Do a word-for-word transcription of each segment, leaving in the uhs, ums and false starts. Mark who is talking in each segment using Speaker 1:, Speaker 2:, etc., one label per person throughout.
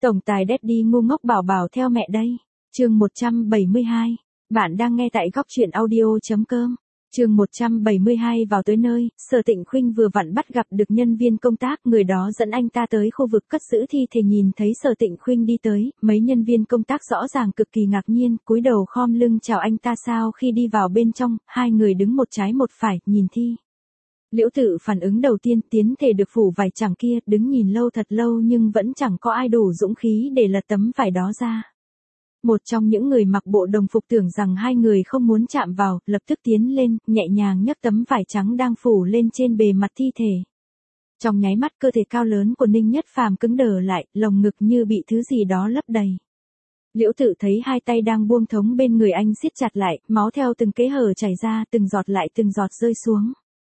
Speaker 1: Tổng tài Daddy ngu ngốc bảo bảo theo mẹ đây. Chương một trăm bảy mươi hai. Bạn đang nghe tại góc truyện audio chấm com. Chương một trăm bảy mươi hai vào tới nơi, Sở Tịnh Khuynh vừa vặn bắt gặp được nhân viên công tác, người đó dẫn anh ta tới khu vực cất giữ thi thể. Nhìn thấy Sở Tịnh Khuynh đi tới, mấy nhân viên công tác rõ ràng cực kỳ ngạc nhiên, cúi đầu khom lưng chào anh ta. Sau khi đi vào bên trong, hai người đứng một trái một phải, nhìn thi. Liễu Tự phản ứng đầu tiên, tiến thể được phủ vải chẳng kia, đứng nhìn lâu thật lâu nhưng vẫn chẳng có ai đủ dũng khí để lật tấm vải đó ra. Một trong những người mặc bộ đồng phục tưởng rằng hai người không muốn chạm vào, lập tức tiến lên, nhẹ nhàng nhấc tấm vải trắng đang phủ lên trên bề mặt thi thể. Trong nháy mắt, cơ thể cao lớn của Ninh Nhất Phàm cứng đờ lại, lồng ngực như bị thứ gì đó lấp đầy. Liễu Tự thấy hai tay đang buông thống bên người anh siết chặt lại, máu theo từng kẽ hở chảy ra, từng giọt lại từng giọt rơi xuống.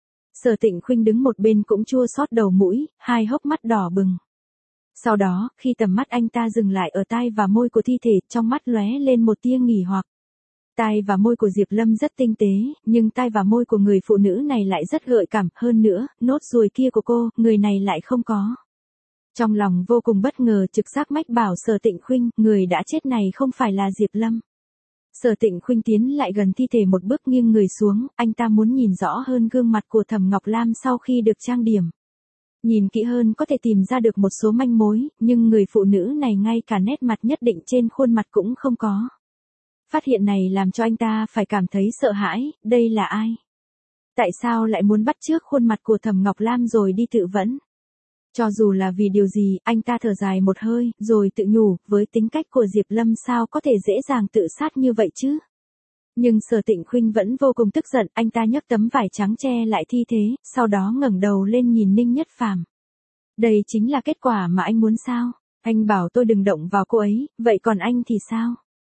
Speaker 1: Sở Tịnh Khuynh đứng một bên cũng chua xót đầu mũi, hai hốc mắt đỏ bừng. Sau đó, khi tầm mắt anh ta dừng lại ở tai và môi của thi thể, trong mắt lóe lên một tia nghỉ hoặc. Tai và môi của Diệp Lâm rất tinh tế, nhưng tai và môi của người phụ nữ này lại rất gợi cảm, hơn nữa, nốt ruồi kia của cô, người này lại không có. Trong lòng vô cùng bất ngờ, trực giác mách bảo Sở Tịnh Khuynh, người đã chết này không phải là Diệp Lâm. Sở Tịnh Khuynh tiến lại gần thi thể một bước, nghiêng người xuống, anh ta muốn nhìn rõ hơn gương mặt của Thẩm Ngọc Lam sau khi được trang điểm. Nhìn kỹ hơn có thể tìm ra được một số manh mối, nhưng người phụ nữ này ngay cả nét mặt nhất định trên khuôn mặt cũng không có. Phát hiện này làm cho anh ta phải cảm thấy sợ hãi, đây là ai? Tại sao lại muốn bắt chước khuôn mặt của Thẩm Ngọc Lam rồi đi tự vẫn? Cho dù là vì điều gì, anh ta thở dài một hơi, rồi tự nhủ, với tính cách của Diệp Lâm sao có thể dễ dàng tự sát như vậy chứ? Nhưng Sở Tịnh Khuynh vẫn vô cùng tức giận, anh ta nhấc tấm vải trắng che lại thi thế, sau đó ngẩng đầu lên nhìn Ninh Nhất Phàm. Đây chính là kết quả mà anh muốn sao? Anh bảo tôi đừng động vào cô ấy, vậy còn anh thì sao?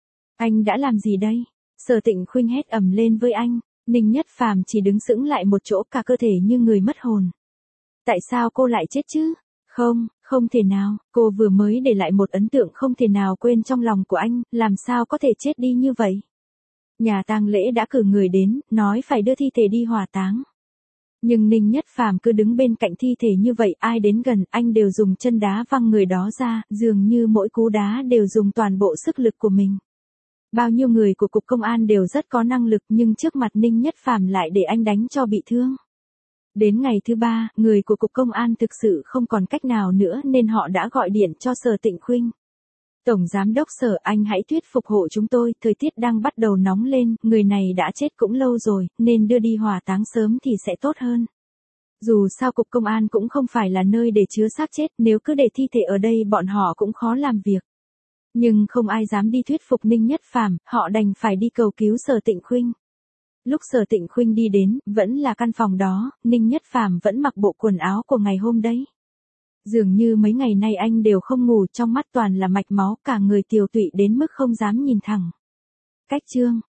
Speaker 1: Anh đã làm gì đây? Sở Tịnh Khuynh hét ầm lên với anh. Ninh Nhất Phàm chỉ đứng sững lại một chỗ, cả cơ thể như người mất hồn. Tại sao cô lại chết chứ? Không, không thể nào, cô vừa mới để lại một ấn tượng không thể nào quên trong lòng của anh, làm sao có thể chết đi như vậy? Nhà tang lễ đã cử người đến, nói phải đưa thi thể đi hỏa táng. Nhưng Ninh Nhất Phàm cứ đứng bên cạnh thi thể như vậy, ai đến gần, anh đều dùng chân đá văng người đó ra, dường như mỗi cú đá đều dùng toàn bộ sức lực của mình. Bao nhiêu người của cục công an đều rất có năng lực, nhưng trước mặt Ninh Nhất Phàm lại để anh đánh cho bị thương. Đến ngày thứ ba, người của cục công an thực sự không còn cách nào nữa nên họ đã gọi điện cho Sở Tịnh Khuynh. Tổng giám đốc Sở, anh hãy thuyết phục hộ chúng tôi, thời tiết đang bắt đầu nóng lên, người này đã chết cũng lâu rồi, nên đưa đi hỏa táng sớm thì sẽ tốt hơn. Dù sao cục công an cũng không phải là nơi để chứa xác chết, nếu cứ để thi thể ở đây bọn họ cũng khó làm việc. Nhưng không ai dám đi thuyết phục Ninh Nhất Phàm, họ đành phải đi cầu cứu Sở Tịnh Khuynh. Lúc Sở Tịnh Khuynh đi đến, vẫn là căn phòng đó, Ninh Nhất Phàm vẫn mặc bộ quần áo của ngày hôm đấy. Dường như mấy ngày nay anh đều không ngủ, trong mắt toàn là mạch máu, cả người tiều tụy đến mức không dám nhìn thẳng. Cách chương,